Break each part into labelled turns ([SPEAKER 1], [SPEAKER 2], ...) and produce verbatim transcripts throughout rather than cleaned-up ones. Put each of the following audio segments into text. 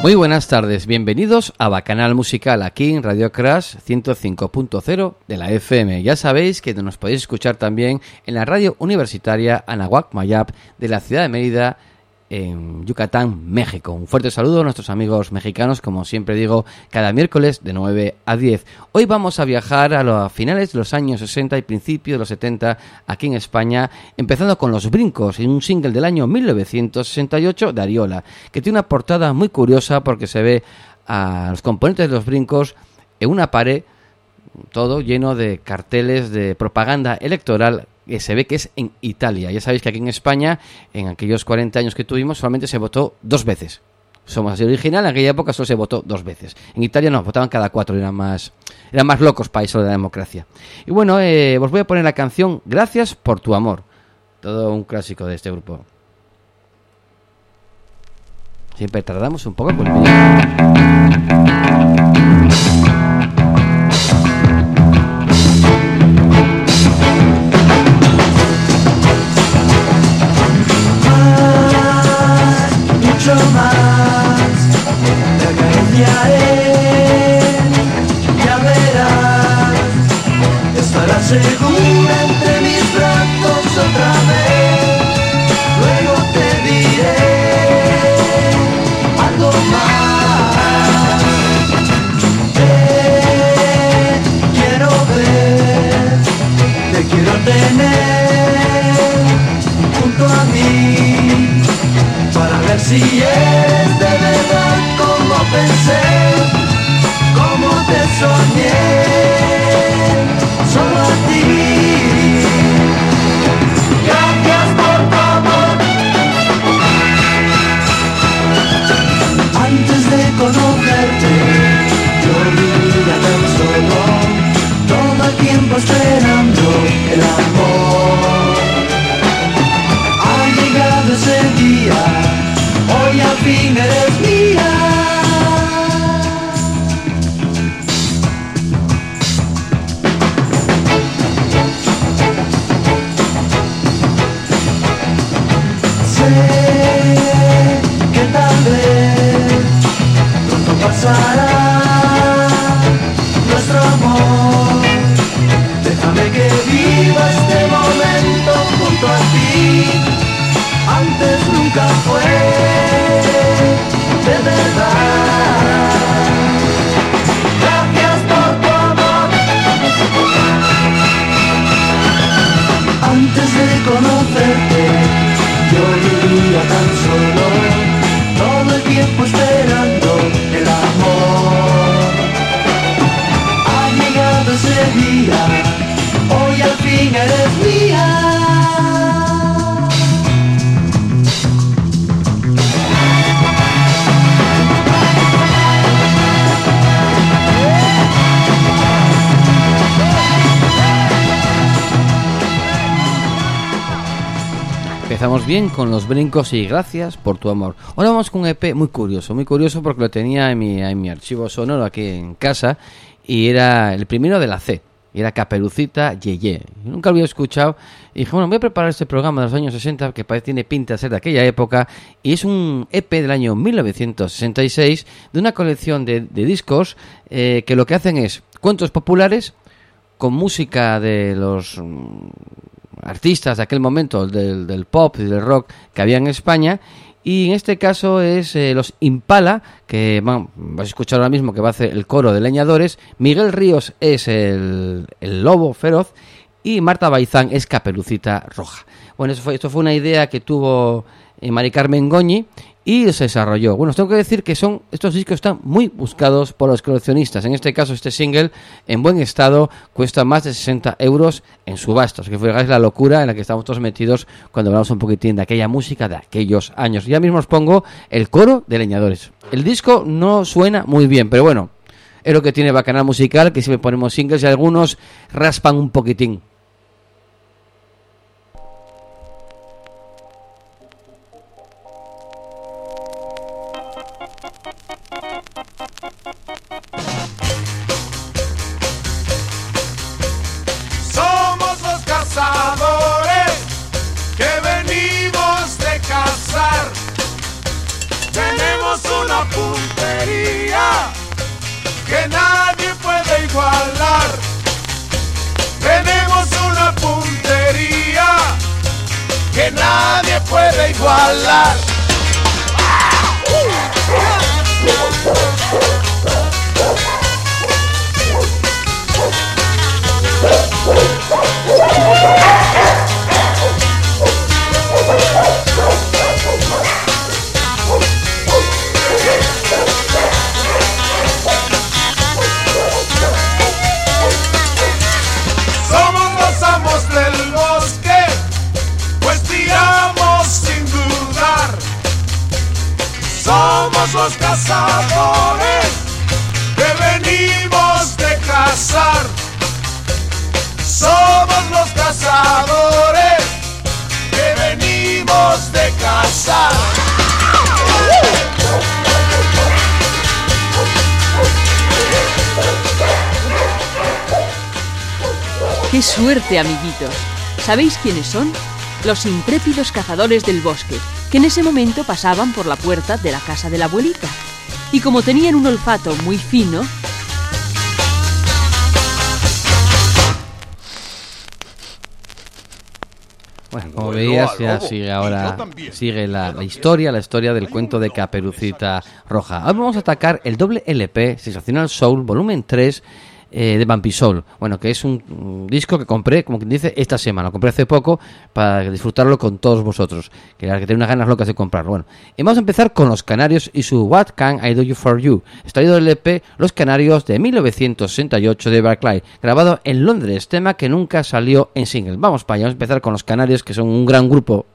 [SPEAKER 1] Muy buenas tardes, bienvenidos a Bacanal Musical aquí en Radio Crash ciento cinco punto cero de la F M. Ya sabéis que nos podéis escuchar también en la radio universitaria Anahuac Mayap de la ciudad de Mérida, en Yucatán, México. Un fuerte saludo a nuestros amigos mexicanos, como siempre digo, cada miércoles de nueve a diez. Hoy vamos a viajar a los finales de los años sesenta y principios de los setenta aquí en España, empezando con Los Brincos, y un single del año mil novecientos sesenta y ocho de Ariola, que tiene una portada muy curiosa porque se ve a los componentes de Los Brincos en una pared, todo lleno de carteles de propaganda electoral, que se ve que es en Italia. Ya sabéis que aquí en España, en aquellos cuarenta años que tuvimos, solamente se votó dos veces. Somos así original, en aquella época solo se votó dos veces. En Italia no, votaban cada cuatro, eran más, eran más locos para eso de la democracia. Y bueno, eh, os voy a poner la canción Gracias por tu amor. Todo un clásico de este grupo. Siempre tardamos un poco con el
[SPEAKER 2] mucho más te acariciaré, ya verás, estarás segura entre mis brazos otra vez, luego te diré algo más, te quiero ver, te quiero tener junto a mí, para ver si es de verdad como pensé, como te soñé, solo a ti. Gracias por tu amor. Antes de conocerte, yo vivía tan solo, todo el tiempo esperando el amor. Ha llegado ese día, hoy al fin eres mía. Sé que tal vez pronto pasará nuestro amor. Déjame que viva este momento junto a ti. Antes nunca fue de verdad. Gracias por tu amor. Antes de conocerte, yo vivía tan solo, todo el tiempo esperando el amor. Ha llegado ese día, hoy al fin eres mía.
[SPEAKER 1] Empezamos bien con Los Brincos y Gracias por tu amor. Ahora vamos con un E P muy curioso, muy curioso porque lo tenía en mi, en mi archivo sonoro aquí en casa y era el primero de la C, y era Caperucita Yeye. Yo nunca lo había escuchado y dije, bueno, voy a preparar este programa de los años sesenta que parece tiene pinta de ser de aquella época, y es un E P del año mil novecientos sesenta y seis de una colección de, de discos eh, que lo que hacen es cuentos populares con música de los artistas de aquel momento, del, del pop y del rock que había en España, y en este caso es eh, los Impala, que bueno, vais a escuchar ahora mismo que va a hacer el coro de leñadores. Miguel Ríos es el, el lobo feroz y Marta Baizán es Caperucita Roja. Bueno, eso fue, esto fue una idea que tuvo eh, Mari Carmen Goñi y se desarrolló. Bueno, os tengo que decir que son estos discos están muy buscados por los coleccionistas. En este caso, este single, en buen estado, cuesta más de sesenta euros en subastas. Que fijáis la locura en la que estamos todos metidos cuando hablamos un poquitín de aquella música de aquellos años. Ya mismo os pongo el coro de leñadores. El disco no suena muy bien, pero bueno, es lo que tiene Bacanal Musical, que siempre ponemos singles y algunos raspan un poquitín.
[SPEAKER 3] Somos los cazadores que venimos de cazar. Tenemos una punta puntería que nadie puede igualar. Tenemos una puntería que nadie puede igualar. Somos los amos del bosque, pues tiramos sin dudar. Somos los cazadores que venimos de cazar. Somos los cazadores que venimos de cazar.
[SPEAKER 4] ¡Qué suerte, amiguitos! ¿Sabéis quiénes son? Los intrépidos cazadores del bosque, que en ese momento pasaban por la puerta de la casa de la abuelita. Y como tenían un olfato muy fino,
[SPEAKER 1] bueno, como veías, ya sigue ahora sigue la, la historia, la historia del cuento de Caperucita Roja. Ahora vamos a atacar el doble L P Sensacional Soul volumen tres eh, de Vampisoul. Bueno, que es un, un disco que compré, como quien dice, esta semana. Lo compré hace poco para disfrutarlo con todos vosotros, que era que tenía unas ganas locas de comprarlo. Bueno, y vamos a empezar con Los Canarios y su What Can I Do You For You, extraído del L P Los Canarios de mil novecientos sesenta y ocho de Barclay, grabado en Londres, tema que nunca salió en single. Vamos para allá, vamos a empezar con Los Canarios, que son un gran grupo.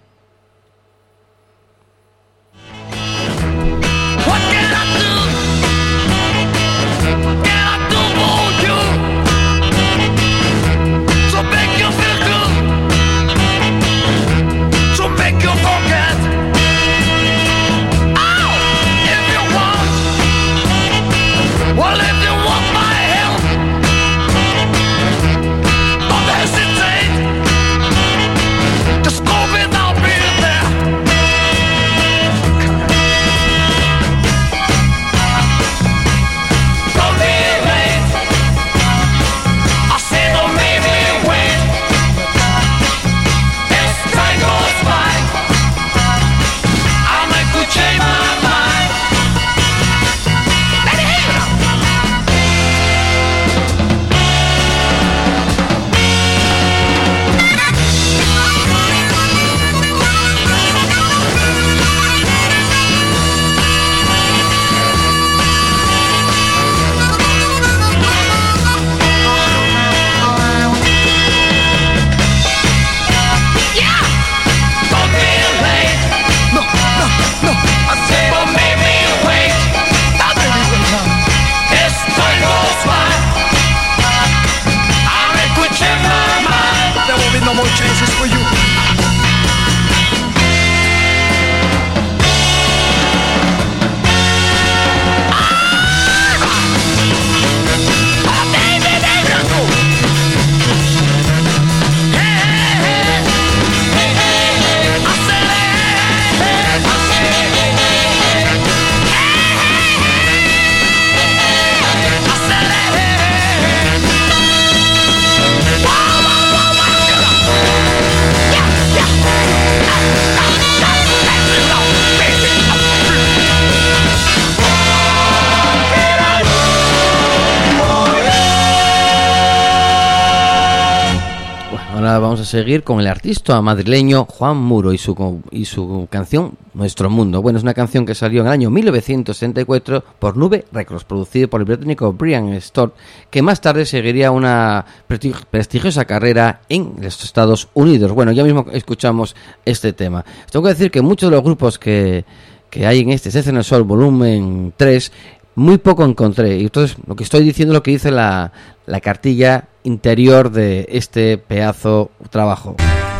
[SPEAKER 1] Vamos a seguir con el artista madrileño Juan Muro y su, y su canción Nuestro Mundo. Bueno, es una canción que salió en el año mil novecientos sesenta y cuatro por Nube Records, producida por el británico Brian Stott, que más tarde seguiría una prestigiosa carrera en los Estados Unidos. Bueno, ya mismo escuchamos este tema. Tengo que decir que muchos de los grupos que, que hay en este Sensacional Soul volumen tres, muy poco encontré. Y entonces lo que estoy diciendo es lo que dice la, la cartilla interior de este pedazo trabajo.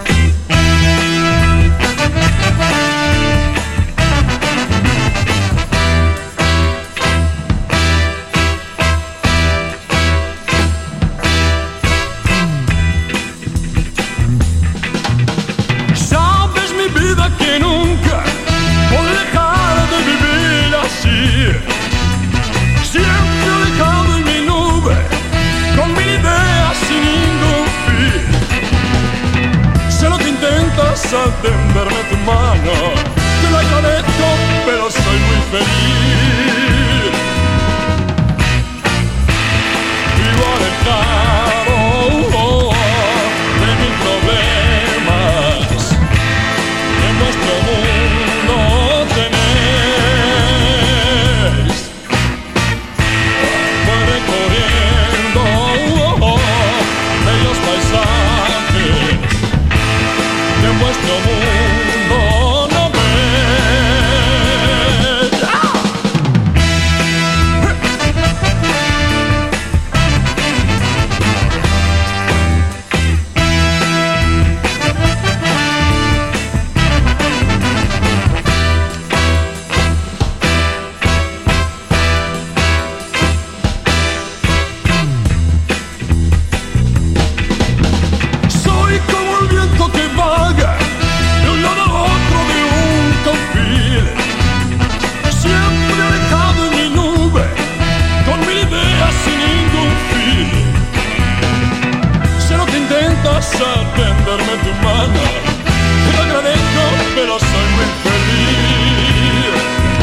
[SPEAKER 5] Sabes, mi vida, que nunca podré dejar de vivir así. al tenderme tu mano. Te lo agradezco, pero soy muy feliz. Vivo alejado de mis problemas. En vuestro mundo tenéis. Voy recorriendo bellos paisajes que en vuestro mundo no ves. ¡Ah! Soy como el viento que vaga de un lado a otro de un confín, siempre alejado en mi nube, con mil ideas sin ningún fin. Sé lo que intentas al tenderme tu mano, te lo agradezco, pero soy muy feliz.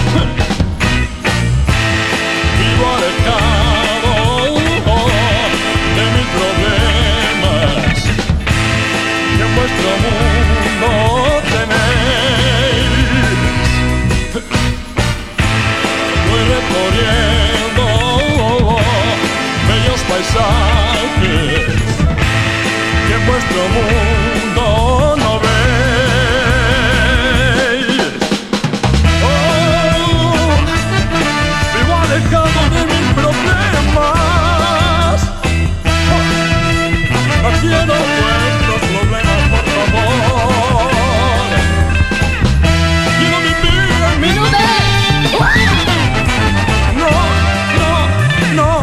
[SPEAKER 5] Vivo alejado de mis problemas, que en vuestro mundo tenéis. Voy recorriendo bellos paisajes que en vuestro mundo no veis. Oh, vivo alejado de mis problemas. Oh, no quiero vuestros problemas, por favor. Quiero vivir en mi nube. No, no, no, oh,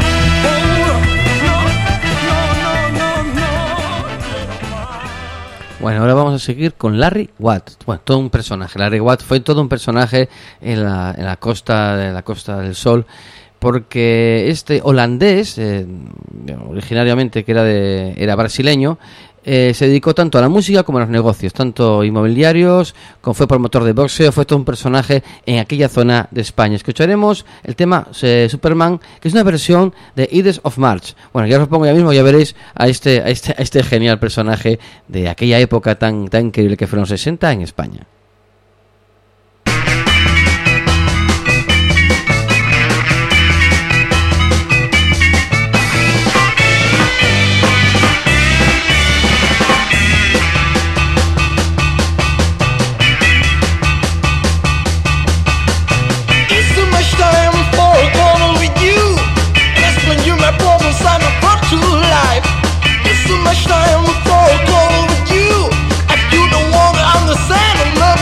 [SPEAKER 5] no, no, no, no, no, quiero más.
[SPEAKER 1] Bueno, ahora vamos a seguir con Larry Watt. Bueno, todo un personaje. Larry Watt fue todo un personaje en la, en la costa de la Costa del Sol, porque este holandés, eh, originariamente que era de era brasileño, eh, se dedicó tanto a la música como a los negocios, tanto inmobiliarios, como fue promotor de boxeo, fue todo un personaje en aquella zona de España. Escucharemos el tema eh, Superman, que es una versión de Ides of March. Bueno, ya os lo pongo ya mismo, ya veréis a este, a este, a este genial personaje de aquella época tan, tan increíble que fueron los sesenta en España.
[SPEAKER 6] It's so much time for a call with you, and explain you my problems I'm a brought to life. It's so much time for a call with you, and you don't want to understand or love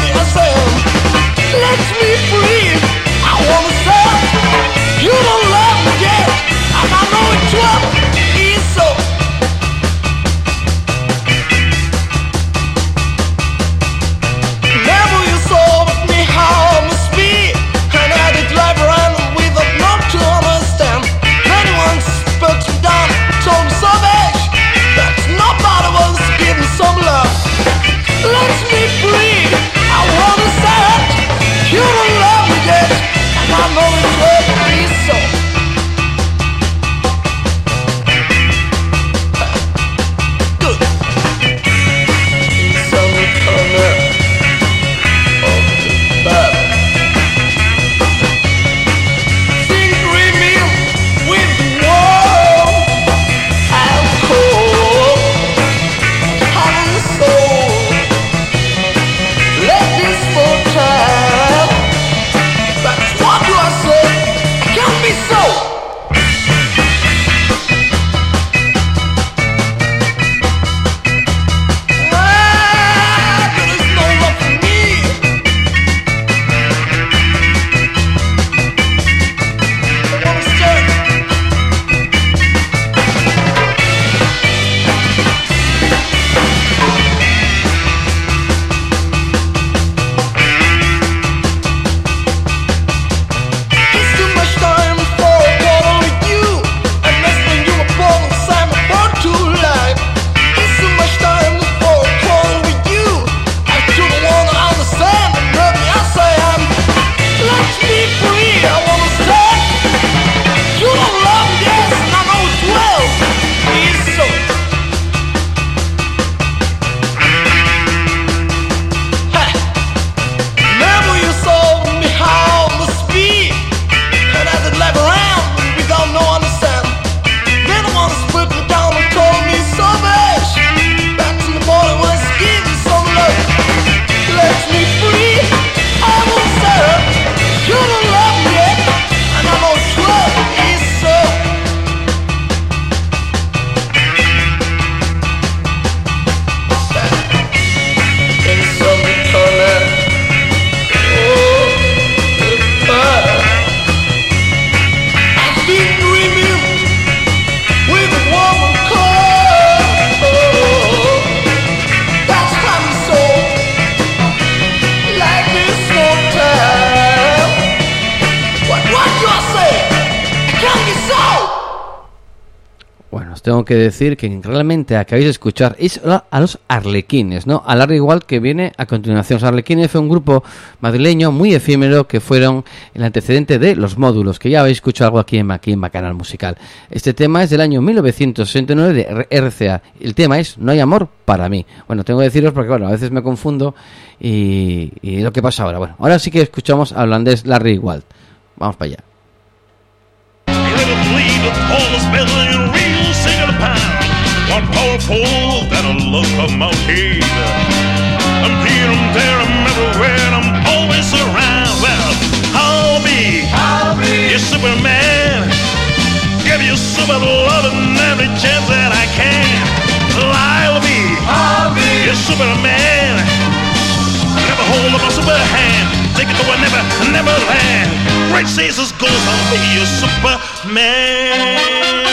[SPEAKER 1] tengo que decir que realmente acabáis de escuchar es a los Arlequines, ¿no? A Larry Wall, que viene a continuación. Los Arlequines fue un grupo madrileño muy efímero que fueron el antecedente de Los Módulos, que ya habéis escuchado algo aquí en, aquí en Bacanal Musical. Este tema es del año mil novecientos sesenta y nueve de R C A. El tema es No hay amor para mí. Bueno, tengo que deciros porque, bueno, a veces me confundo y, y lo que pasa ahora. Bueno, ahora sí que escuchamos al holandés Larry Wall. Vamos para allá.
[SPEAKER 5] One powerful that'll locomotive. I'm here, I'm there, I'm everywhere, I'm always around. Well, I'll be, I'll be your Superman. Give you super love and every chance that I can. Well, I'll be, I'll be your Superman. Never hold up my super hand. Take it to a never, never land. Great Caesar's goes, I'll be your Superman.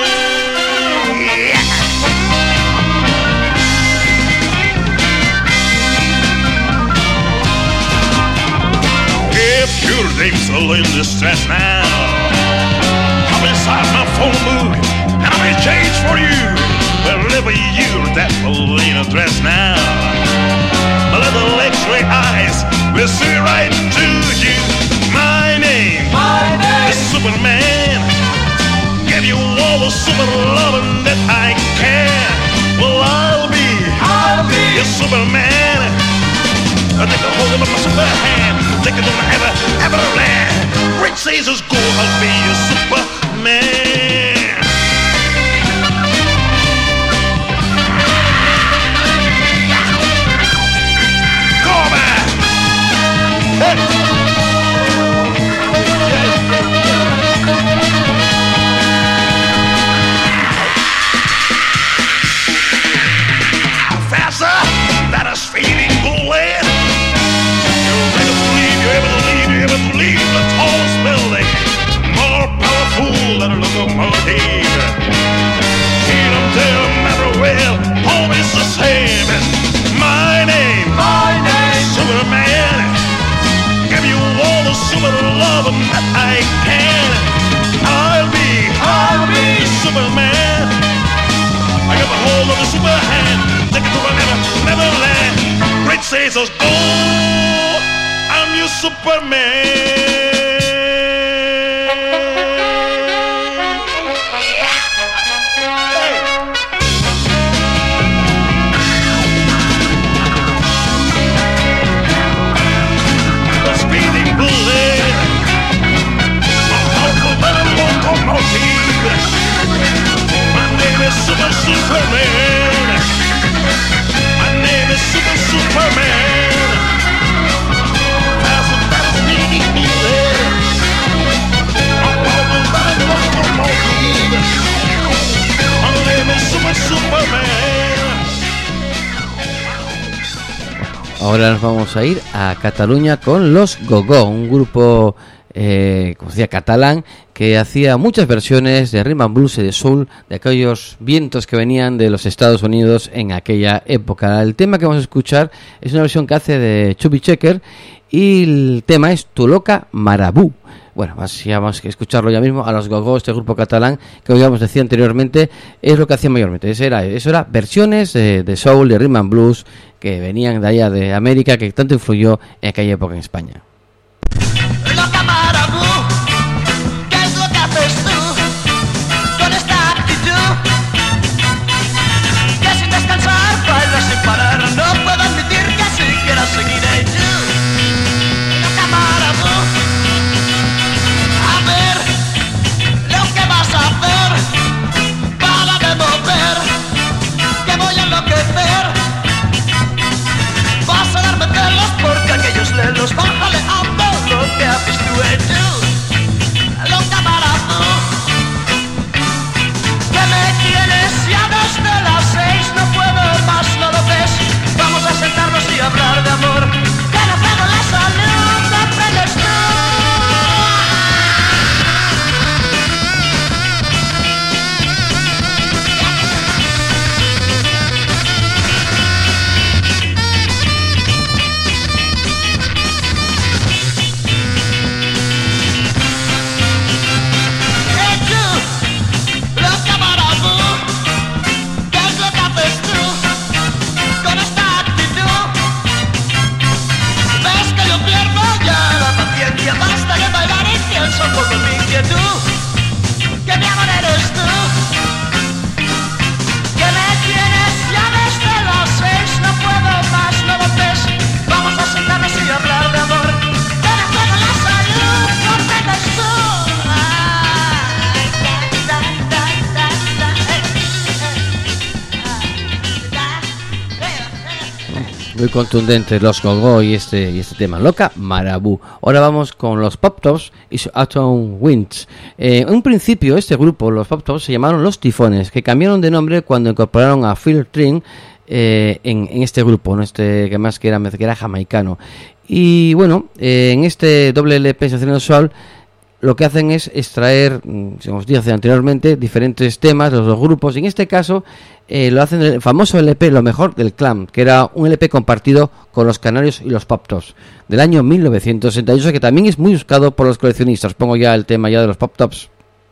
[SPEAKER 5] If your damsel in distress now, I'm inside my phone booth and I'm in change for you. Wherever you're that in a dress now, my little X-ray eyes will see right to you. My name, my name is Superman. Give you all the super loving that I can. Well, I'll be, I'll be your Superman. I take a hold of my super hand. Take it to my ever, ever land. Great Caesar's go, I'll be your Superman. Go back. Hey. Faster, that is feeding bullet. Believe the tallest building, more powerful than a locomotive. Here and there, everywhere, always the same. My name, my name, Superman. Give you all the super love that I can. I'll be, I'll be Superman. I got the hold of the super hand. Take it to a never, never land. Great Caesar's go. I'm your Superman. The speeding bullet, a powerful little locomotive. My name is Super Superman. My name is Super Superman.
[SPEAKER 1] Ahora nos vamos a ir a Cataluña con los Go-Go, un grupo eh, como decía, catalán, que hacía muchas versiones de rhythm and blues y de soul, de aquellos vientos que venían de los Estados Unidos en aquella época. El tema que vamos a escuchar es una versión que hace de Chubby Checker y el tema es Tu Loca Marabú. Bueno, así vamos a escucharlo ya mismo a los Go-Go, este grupo catalán que, como ya os decía anteriormente, es lo que hacía mayormente. Eso era, eso era versiones de, de soul, de rhythm and blues que venían de allá de América, que tanto influyó en aquella época en España.
[SPEAKER 6] Loca Marabú, ¿qué es lo que haces tú con esta actitud? Que sin descansar bailas sin parar, no puedo admitir que siquiera seguiré yo. Loca Marabú, a ver lo que vas a hacer, para de mover, que voy a enloquecer. Vas a darme celos porque aquellos lelos, bájale a
[SPEAKER 1] Muy contundentes los Go-Go y este, y este tema, Loca Marabú. Ahora vamos con los Pop Tops y su Autumn Winds. Eh, en un principio este grupo, los Pop Tops, se llamaron Los Tifones, que cambiaron de nombre cuando incorporaron a Phil Tring eh, en, en este grupo, ¿no? Este que más que era, que era jamaicano. Y bueno, eh, en este doble L P Sensacional Soul lo que hacen es extraer, como os dije anteriormente, diferentes temas de los dos grupos. Y en este caso eh, lo hacen el famoso L P Lo Mejor del Clan, que era un L P compartido con los Canarios y los Pop Tops del año mil novecientos sesenta y ocho, que también es muy buscado por los coleccionistas. Pongo ya el tema ya de los Pop Tops.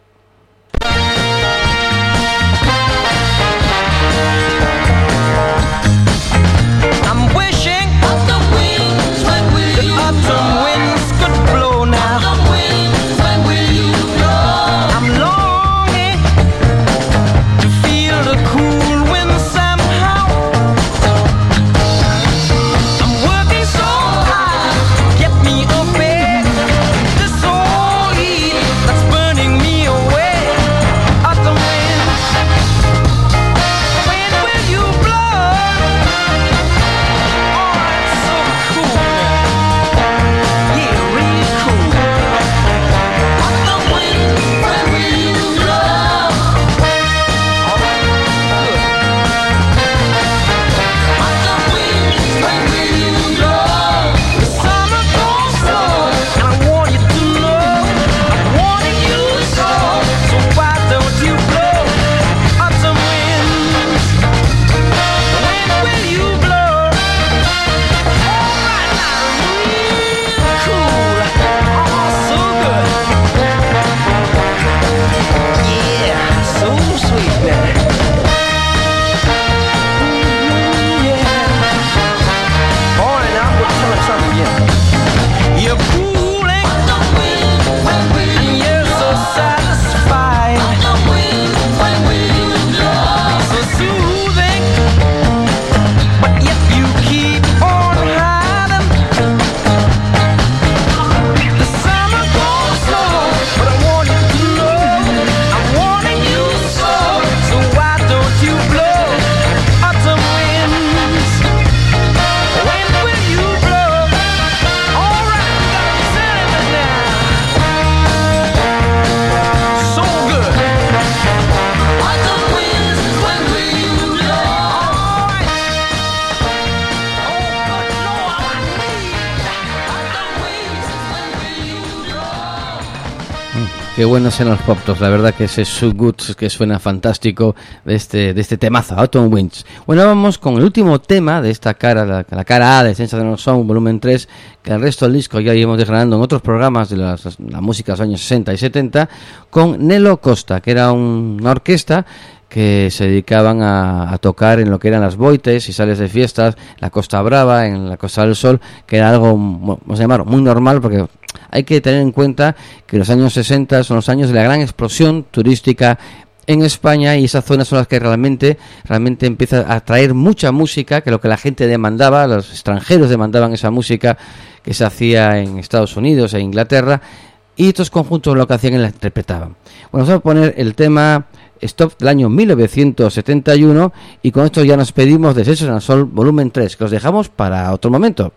[SPEAKER 1] Qué buenos eran los Pop Tops, la verdad que ese So Good que suena fantástico de este, de este temazo, Autumn Winds. Bueno, vamos con el último tema de esta cara, la, la cara A de Sensational Sound, volumen tres, que el resto del disco ya íbamos desgranando en otros programas de las, la música de los años sesenta y setenta, con Nelo Costa, que era un, una orquesta que se dedicaban a, a tocar en lo que eran las boites y sales de fiestas, la Costa Brava, en la Costa del Sol, que era algo, vamos a llamar, muy normal, porque hay que tener en cuenta que los años sesenta son los años de la gran explosión turística en España, y esas zonas son las que realmente realmente empieza a atraer mucha música, que lo que la gente demandaba, los extranjeros demandaban esa música que se hacía en Estados Unidos e Inglaterra, y estos conjuntos lo que hacían es la interpretaban. Bueno, vamos a poner el tema Stop del año mil novecientos setenta y uno, y con esto ya nos pedimos de Sensational Soul volumen tres, que os dejamos para otro momento.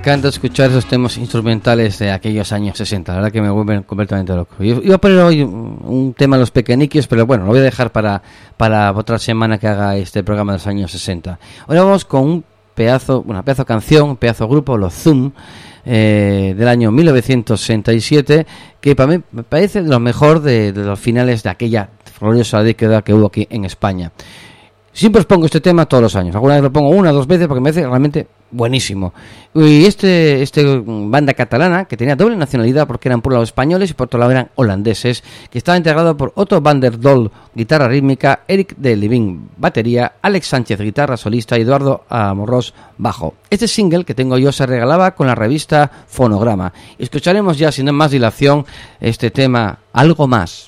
[SPEAKER 1] encanta escuchar esos temas instrumentales de aquellos años sesenta, la verdad que me vuelven completamente loco. Yo iba a poner hoy un, un tema de los pequeñiques, pero bueno, lo voy a dejar para, para otra semana que haga este programa de los años sesenta. Ahora vamos con un pedazo, una pedazo canción, un pedazo grupo, los Zoom, eh, del año mil novecientos sesenta y siete, que para mí me parece de lo mejor de, de los finales de aquella gloriosa década que hubo aquí en España. Siempre os pongo este tema todos los años. Alguna vez lo pongo una o dos veces porque me parece realmente buenísimo. Y este, este banda catalana, que tenía doble nacionalidad porque eran por un lado españoles y por otro lado eran holandeses, que estaba integrado por Otto van der Doel, guitarra rítmica, Eric de Levin, batería, Alex Sánchez, guitarra solista y Eduardo Amorós, bajo. Este single que tengo yo se regalaba con la revista Fonograma. Escucharemos ya sin más dilación este tema, Algo Más.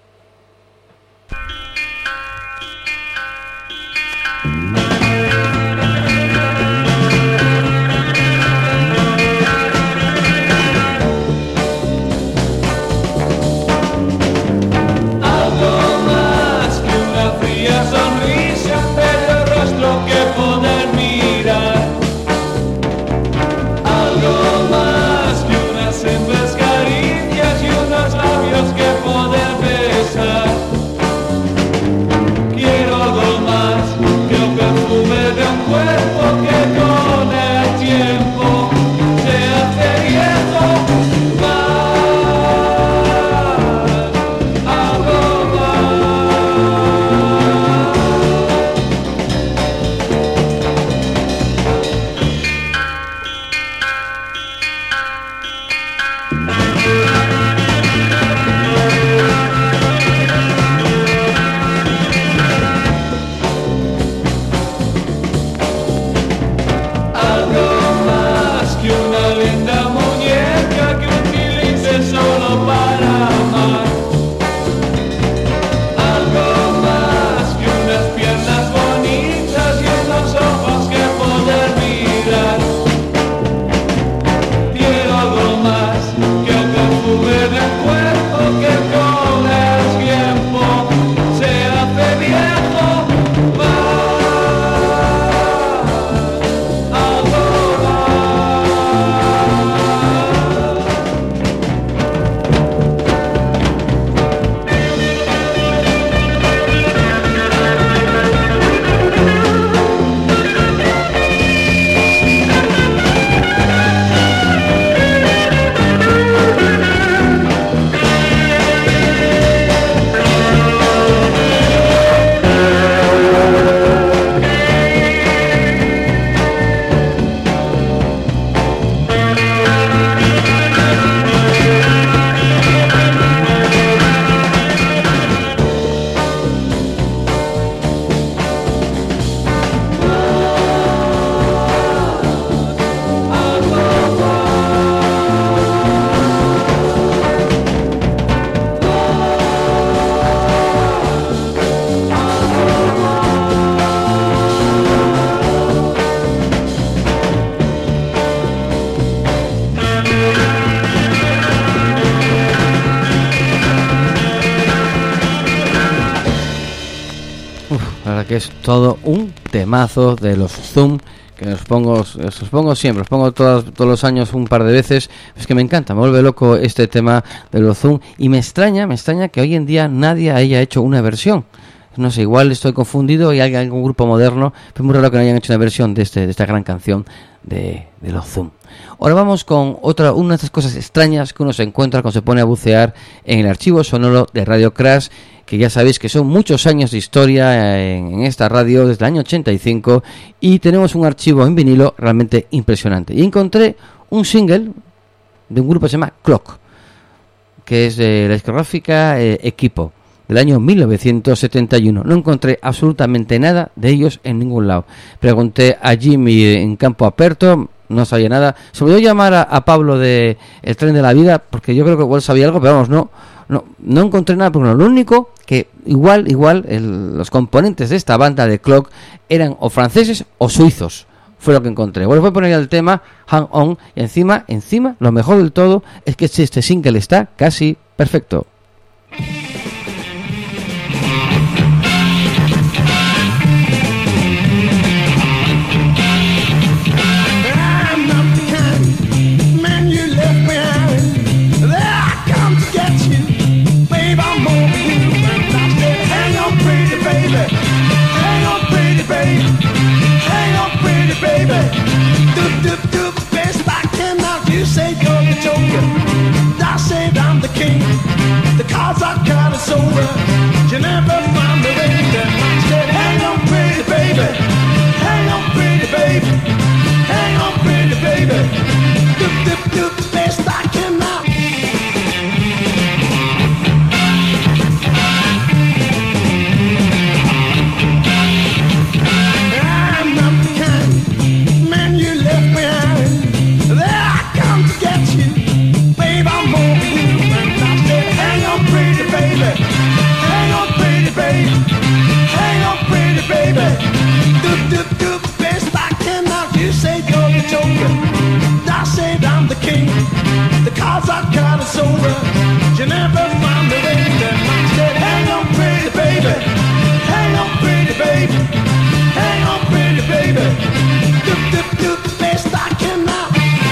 [SPEAKER 1] Que es todo un temazo de los Zoom, que os pongo, os pongo siempre, os pongo todos, todos los años un par de veces. Es que me encanta, me vuelve loco este tema de los Zoom, y me extraña, me extraña que hoy en día nadie haya hecho una versión. No sé, igual estoy confundido y hay algún grupo moderno, pero es muy raro que no hayan hecho una versión de, este, de esta gran canción de, de los Zoom. Ahora vamos con otra, una de estas cosas extrañas que uno se encuentra cuando se pone a bucear en el archivo sonoro de Radio Crash, que ya sabéis que son muchos años de historia en, en esta radio, desde el año ochenta y cinco, y tenemos un archivo en vinilo realmente impresionante. Y encontré un single de un grupo que se llama Clock, que es de la discográfica eh, Equipo, del año mil novecientos setenta y uno. No encontré absolutamente nada de ellos en ningún lado. Pregunté a Jimmy en Campo Aperto, no sabía nada. Se me dio llamar a, a Pablo de El Tren de la Vida, porque yo creo que igual sabía algo, pero vamos, no no, no encontré nada. Porque no, lo único que igual, igual el, los componentes de esta banda de Clock eran o franceses o suizos. Fue lo que encontré. Bueno, voy a poner el tema Hang On, y encima, encima, lo mejor del todo es que este single está casi perfecto.
[SPEAKER 5] I'm not the kind
[SPEAKER 3] baby. Hang on, pretty baby. Hang on, pretty baby. Do, do, do the best I can now. I'm not the kind man you left behind. There I come to get you, babe. I'm over you, and I said, hang on, pretty baby. Hang on, pretty baby. Hang on, pretty baby. Do, do, do the best I can now. You say you're the joker, I said I'm the king. The cards are kind of sober. You never find the way. Then I said, hang on, pretty baby. Hang on, pretty baby. Hang on, pretty baby. Do, do, do the best I can now.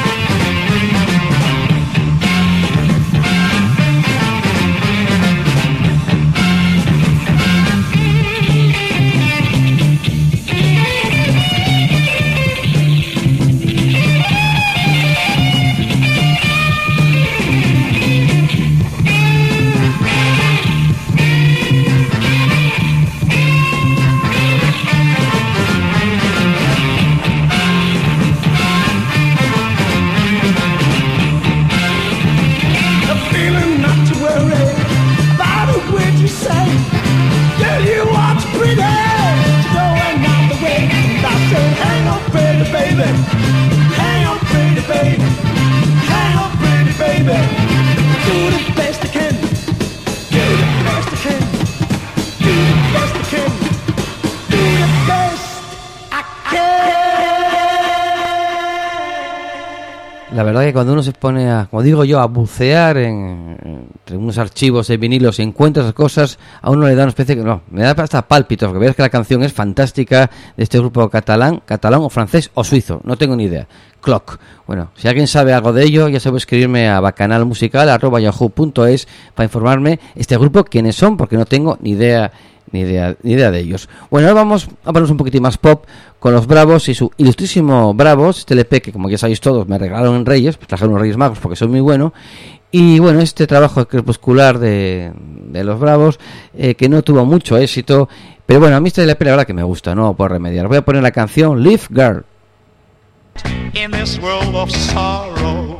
[SPEAKER 1] La verdad que cuando uno se pone a, como digo yo, a bucear en, entre unos archivos de vinilos y encuentra esas cosas, a uno le da una especie que no, me da hasta pálpitos, porque veas que la canción es fantástica de este grupo catalán, catalán o francés o suizo, no tengo ni idea. Clock. Bueno, si alguien sabe algo de ello, ya sabe escribirme a bacanalmusical arroba yahoo punto es para informarme este grupo quiénes son, porque no tengo ni idea ni idea ni idea de ellos. Bueno, ahora vamos a ponernos un poquitín más pop con los Bravos y su ilustrísimo Bravos, este L P que, como ya sabéis todos, me regalaron en Reyes, pues trajeron los Reyes Magos porque soy muy bueno. Y bueno, este trabajo crepuscular de, de los Bravos, eh, que no tuvo mucho éxito, pero bueno, a mí este L P la verdad que me gusta, no puedo remediar. Voy a poner la canción Live Girl.
[SPEAKER 7] In this world of sorrow,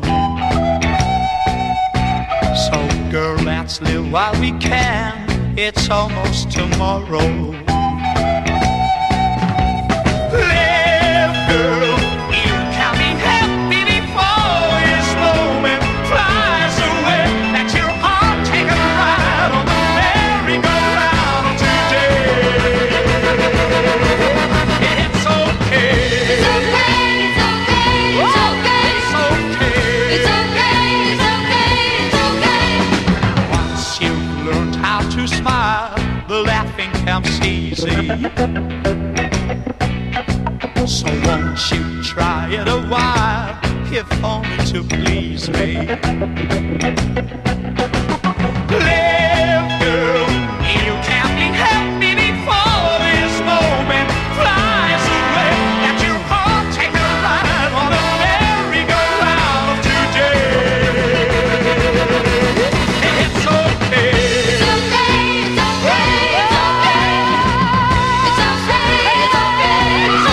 [SPEAKER 7] so girl, let's live while we can. It's almost tomorrow. Live, girl, you can be happy before this moment flies away. Let your heart take a ride on the merry-go-round today. It's okay.
[SPEAKER 8] It's okay, it's okay, it's okay.
[SPEAKER 7] It's okay.
[SPEAKER 8] It's okay, it's okay, it's okay.
[SPEAKER 7] Once you've learned how to smile, the laughing comes easy. So won't you try it a while, if only to please me. Live, girl, you can't be happy before this moment flies away. Let your heart take a ride on a merry-go-round today. It's okay.
[SPEAKER 8] It's okay, it's okay, it's okay. It's okay, it's okay, it's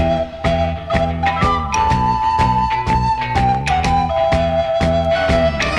[SPEAKER 8] okay.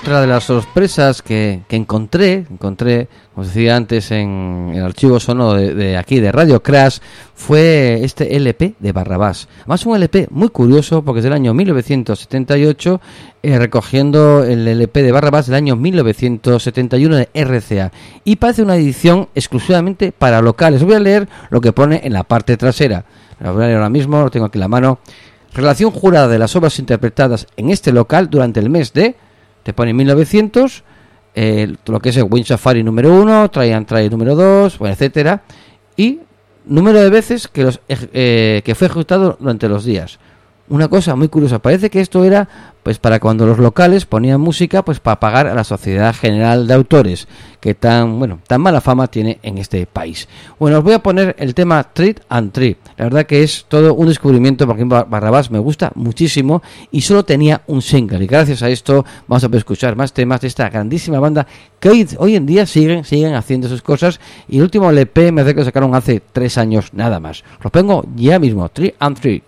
[SPEAKER 1] otra de las sorpresas que, que encontré, encontré, como os decía antes, en el archivo sonoro de, de aquí, de Radio Crash, fue este L P de Barrabás. Además, un L P muy curioso porque es del año mil novecientos setenta y ocho, eh, recogiendo el L P de Barrabás del año mil novecientos setenta y uno de R C A. Y parece una edición exclusivamente para locales. Voy a leer lo que pone en la parte trasera. Lo voy a leer ahora mismo, lo tengo aquí en la mano. Relación jurada de las obras interpretadas en este local durante el mes de... Te pone mil novecientos, eh, lo que es el Wind Safari número uno, Try and Try número dos, bueno, etcétera. Y número de veces que, los, eh, que fue ejecutado durante los días. Una cosa muy curiosa, parece que esto era pues para cuando los locales ponían música pues para pagar a la Sociedad General de Autores, que tan bueno tan mala fama tiene en este país. Bueno, os voy a poner el tema Treat and Treat. La verdad que es todo un descubrimiento porque Barrabás me gusta muchísimo y solo tenía un single. Y gracias a esto vamos a poder escuchar más temas de esta grandísima banda que hoy, hoy en día siguen siguen haciendo sus cosas. Y el último L P me hace que lo sacaron hace tres años nada más. Lo pongo ya mismo, Treat and Treat.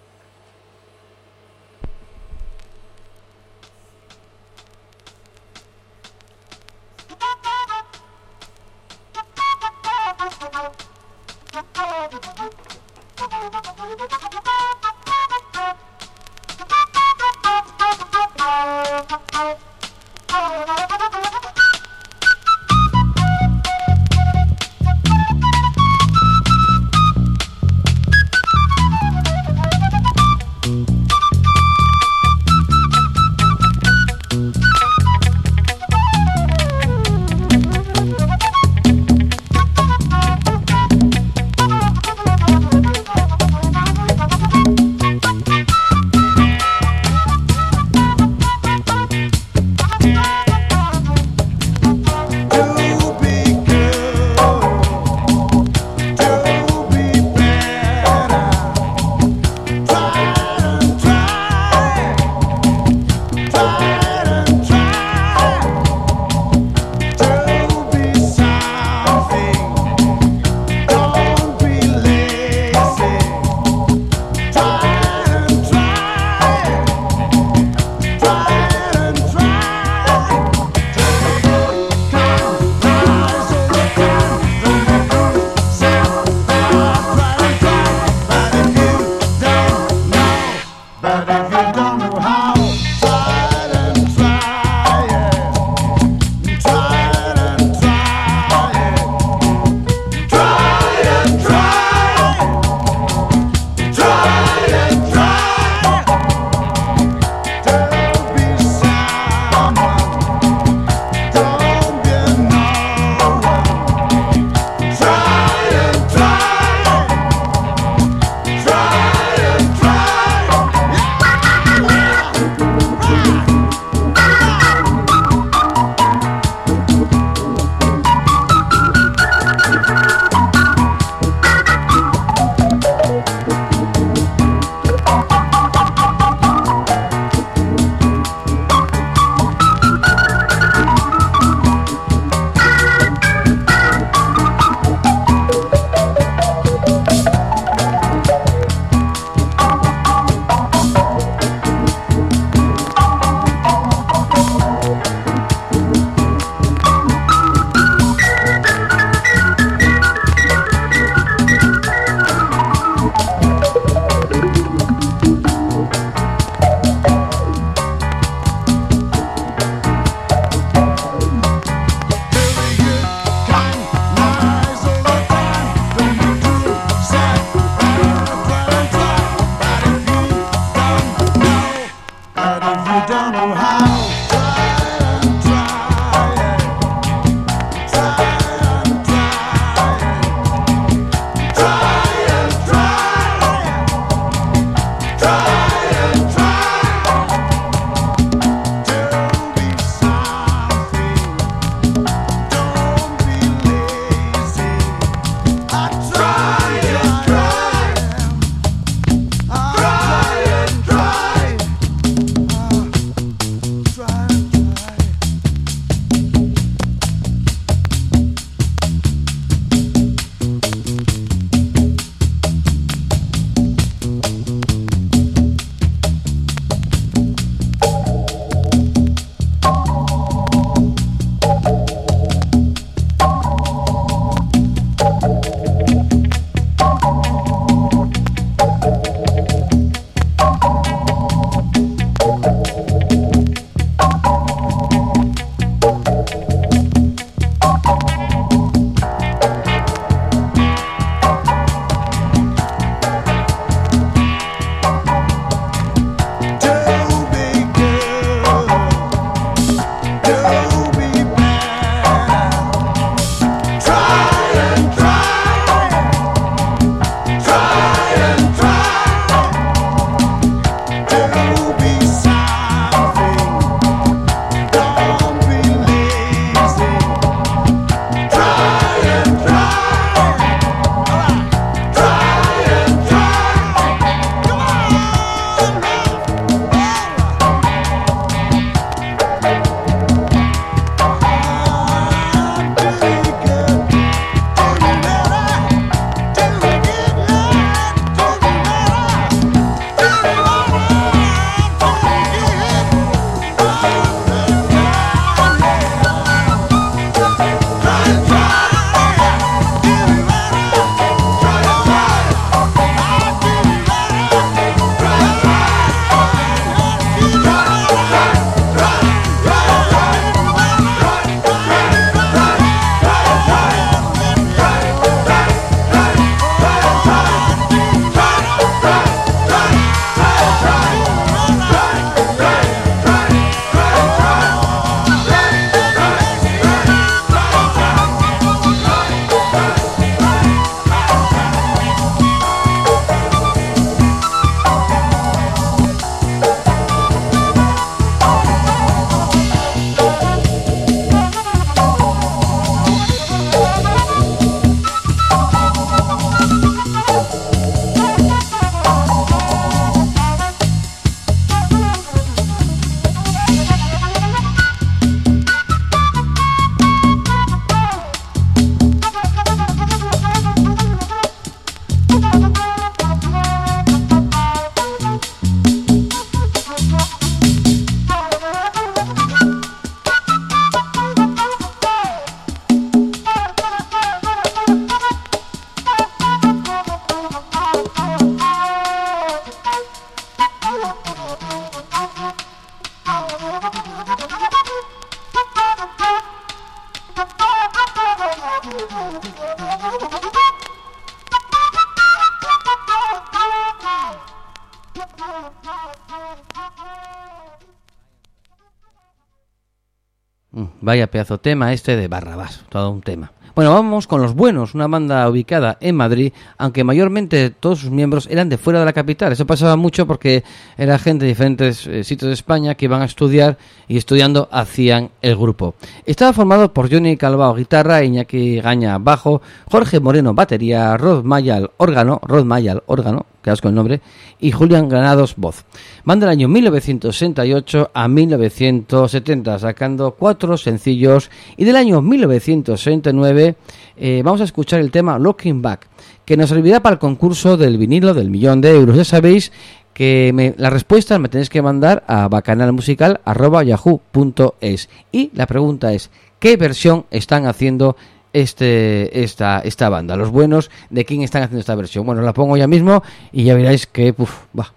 [SPEAKER 1] Mm, Vaya pedazo tema este de Barrabás, todo un tema. Bueno, vamos con Los Buenos, una banda ubicada en Madrid, aunque mayormente todos sus miembros eran de fuera de la capital. Eso pasaba mucho porque era gente de diferentes eh, sitios de España que iban a estudiar y estudiando hacían el grupo. Estaba formado por Johnny Calvao, guitarra, Iñaki Gaña, bajo, Jorge Moreno, batería, Rod Mayal, órgano, Rod Mayal, órgano, quedaos con el nombre, y Julián Granados, voz. Van del año mil novecientos sesenta y ocho a mil novecientos setenta, sacando cuatro sencillos, y del año mil novecientos sesenta y nueve eh, vamos a escuchar el tema Looking Back, que nos servirá para el concurso del vinilo del millón de euros. Ya sabéis que me, las respuestas me tenéis que mandar a bacanalmusical arroba yahoo punto es, y la pregunta es, ¿qué versión están haciendo este esta esta banda? Los Buenos, ¿de quién están haciendo esta versión? Bueno, la pongo ya mismo y ya veréis que uf, va.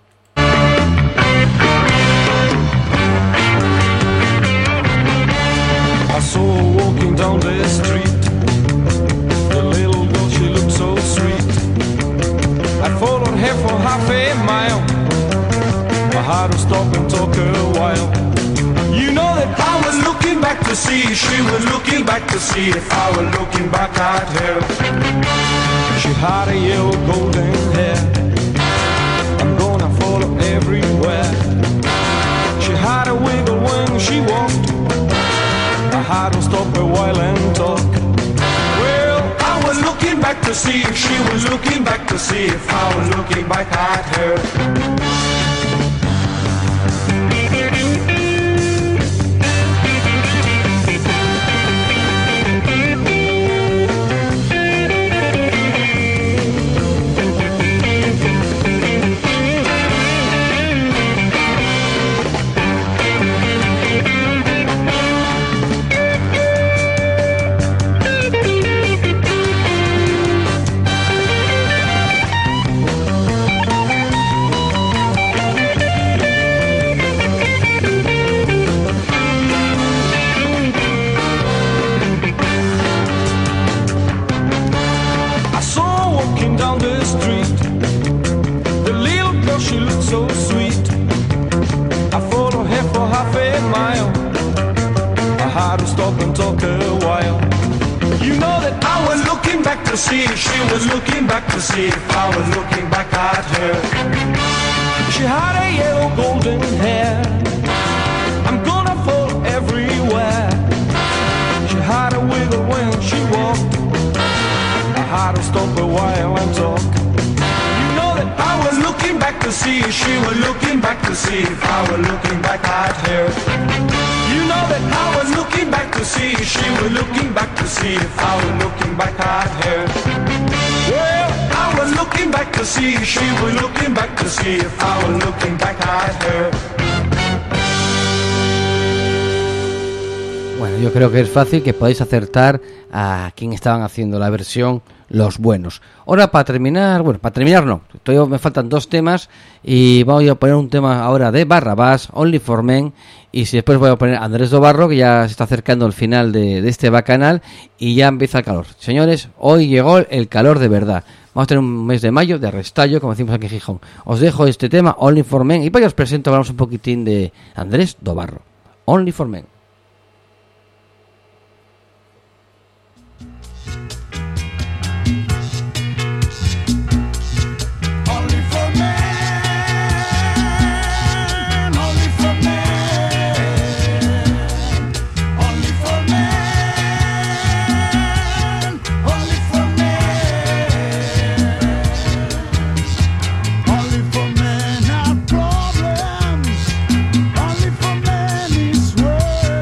[SPEAKER 5] I saw her walking down the street. The little girl, she looked so sweet. I followed her for half a mile. I had to stop and talk a while. You know that I was looking back to see if she was looking back to see if I was looking back at her. She had a yellow golden hair. I'm gonna follow everywhere. She had a wiggle when she walked. I had to stop a while and talk. Well, I was looking back to see if she was looking back to see if I was looking back at her. To see if she was looking back to see if I was looking back at her. She had a yellow golden hair. I'm gonna follow everywhere. She had a wiggle when she walked. I had to stop a while and talk. You know that I was looking back to see if she was looking back to see if I was looking back at her. You know that I was looking back to see if she was looking back to see if I was looking back at her. Well, I was looking back to see if she was looking back to see if I was looking back at her.
[SPEAKER 1] Bueno, yo creo que es fácil que podáis acertar a quién estaban haciendo la versión Los Buenos. Ahora, para terminar, bueno, para terminar no, todavía me faltan dos temas y voy a poner un tema ahora de Barrabás, Only for Men, y si después voy a poner Andrés Dobarro, que ya se está acercando el final de, de este bacanal y ya empieza el calor. Señores, hoy llegó el calor de verdad. Vamos a tener un mes de mayo de restallo, como decimos aquí en Gijón. Os dejo este tema, Only for Men, y para que os presento, hablamos un poquitín de Andrés Dobarro. Only for Men.
[SPEAKER 3] Only for men is worth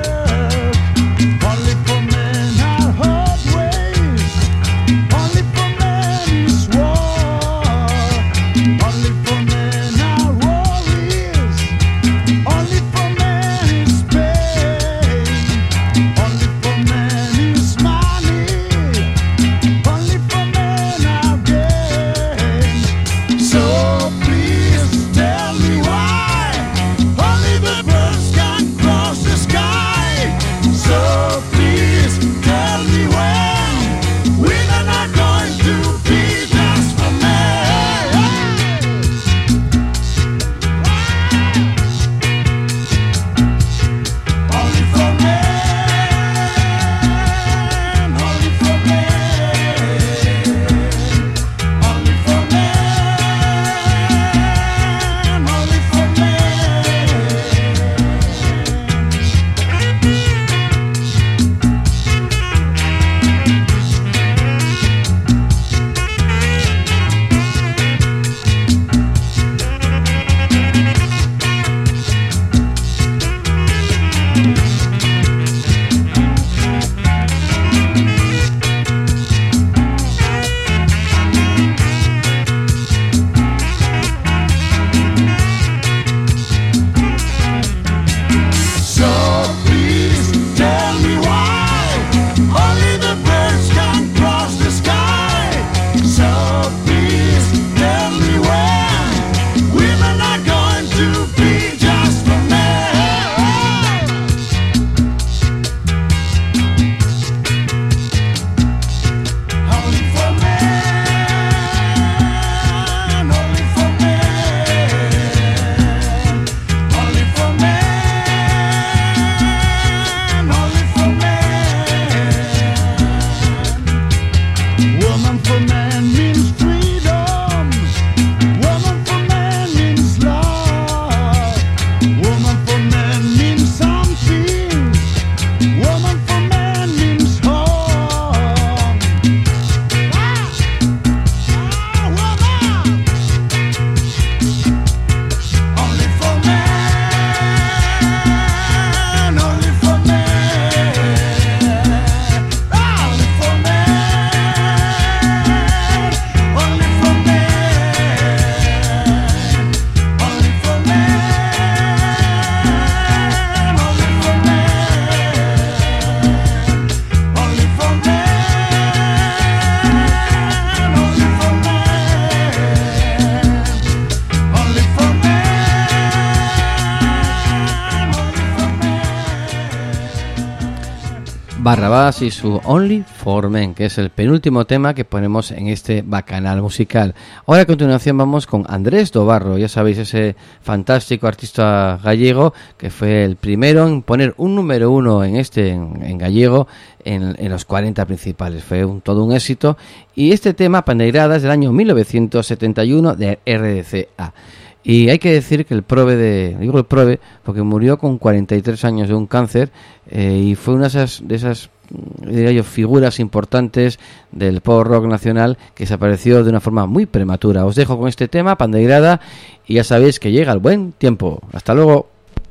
[SPEAKER 1] Barrabás y su Only for Men, que es el penúltimo tema que ponemos en este bacanal musical. Ahora a continuación vamos con Andrés Dobarro, ya sabéis, ese fantástico artista gallego que fue el primero en poner un número uno en este en, en gallego en, en los cuarenta principales. Fue un, todo un éxito. Y este tema, Pandeirada, es del año mil novecientos setenta y uno de R D C A. Y hay que decir que el prove de, digo el prove porque murió con cuarenta y tres años de un cáncer, eh, y fue una de esas, de esas diría yo, figuras importantes del pop rock nacional que desapareció de una forma muy prematura. Os dejo con este tema, Pandeirada, y ya sabéis que llega el buen tiempo. Hasta luego.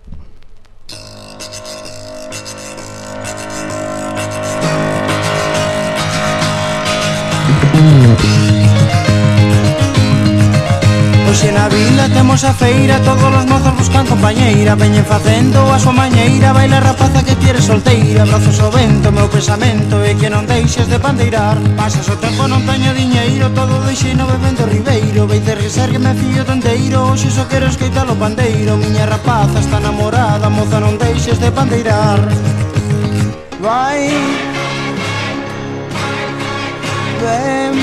[SPEAKER 9] Hoxe na vila temos a feira, todos os mozos buscan compañeira. Veñen facendo a súa mañeira, baila rapaza que quieres solteira. Brazos ao vento, meu pensamento é que non deixes de pandeirar. Pasas o tempo, non teño diñeiro, todo deixino bebendo ribeiro. Veites reser que me fío tonteiro, hoxe só quero escoitar o pandeiro. Miña rapaza está namorada, moza non deixes de pandeirar. Vai, ven,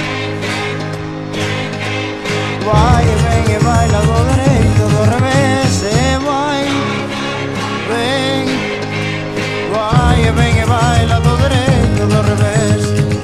[SPEAKER 9] vai e ven e baila do dereito, do revés, e vai, ven, vai e ven e baila do dereito, do revés.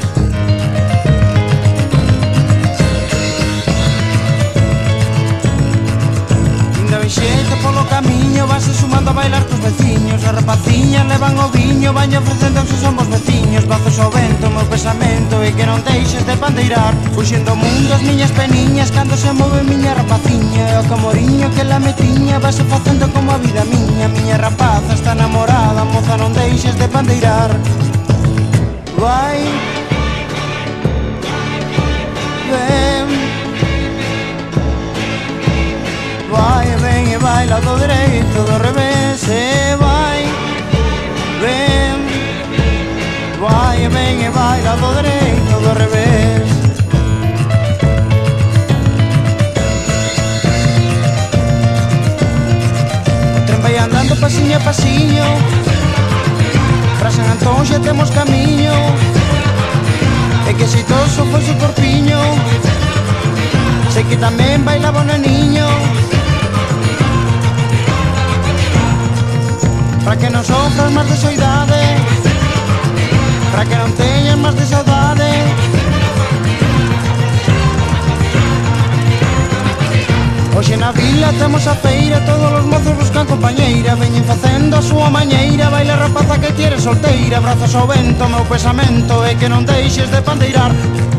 [SPEAKER 9] Ainda ven xente polo camiño, vas sumando a bailar cos veciños. As rapaciñas levan o viño, vaño ofrecendo que somos veciños. Brazos ao vento, meu pensamento é que non deixes de pandeirar. Fuxindo o mundo as miñas peniñas, cando se move miña rapaciña. E o camoriño que la metiña, vas facendo como a vida miña. Miña rapaza está namorada, moza non deixes de pandeirar. Vai, ven, vai e ven e baila do dereito, do revés, e vai, ven, vai e ven e baila do dereito, do revés. O tren vai andando pasiño a pasiño, pra San Antón xa temos camiño, e que xeitoso foi su corpiño, sei que tamén bailaba o neniño. Para que non sofras máis de soidade, para que non teñas máis de saudade. Hoxe na vila temos a feira, todos os mozos buscan compañeira. Veñen facendo a súa mañeira, baila rapaza que quieres solteira. Brazos ao vento, meu pensamento é que non deixes de pandeirar.